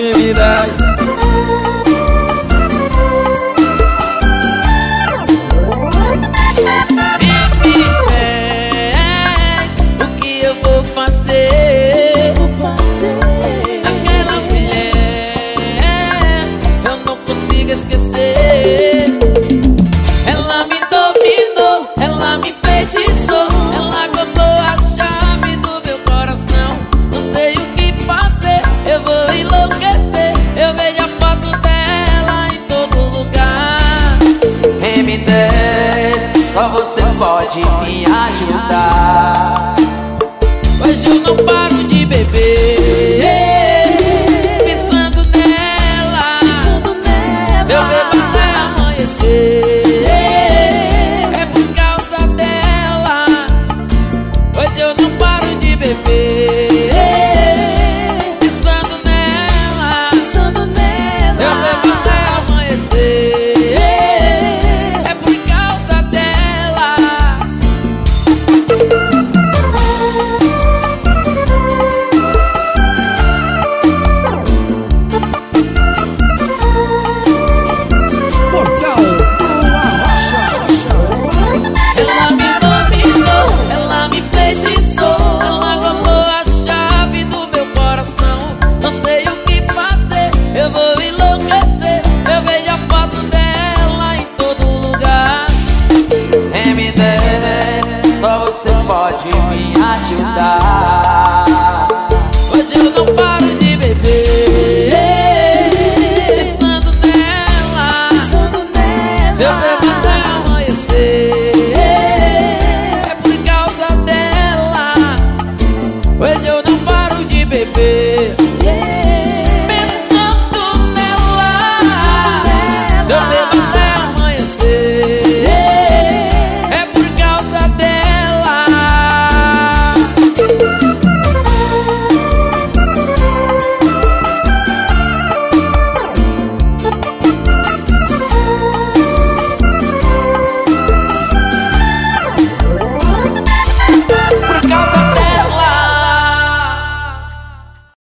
que me dás. O que eu vou fazer? Aquela mulher eu não consigo esquecer. Ela me dominou, ela me enfeitiçou, ela cortou a chave do meu coração. Não sei o que fazer, eu vou enlouquecer. Eu vejo a foto dela em todo lugar. M10, só você pode me ajudar. Hoje eu não paro de beber, pensando nela. Se eu beber até amanhecer, é por causa dela. Hoje eu não paro de beber, pensando nela. Se eu beber até amanhecer, é por causa dela. Ela me dominou, ela me enfeitiçou, ela roubou a chave do meu coração. Não sei o que fazer, eu vou enlouquecer. Eu vejo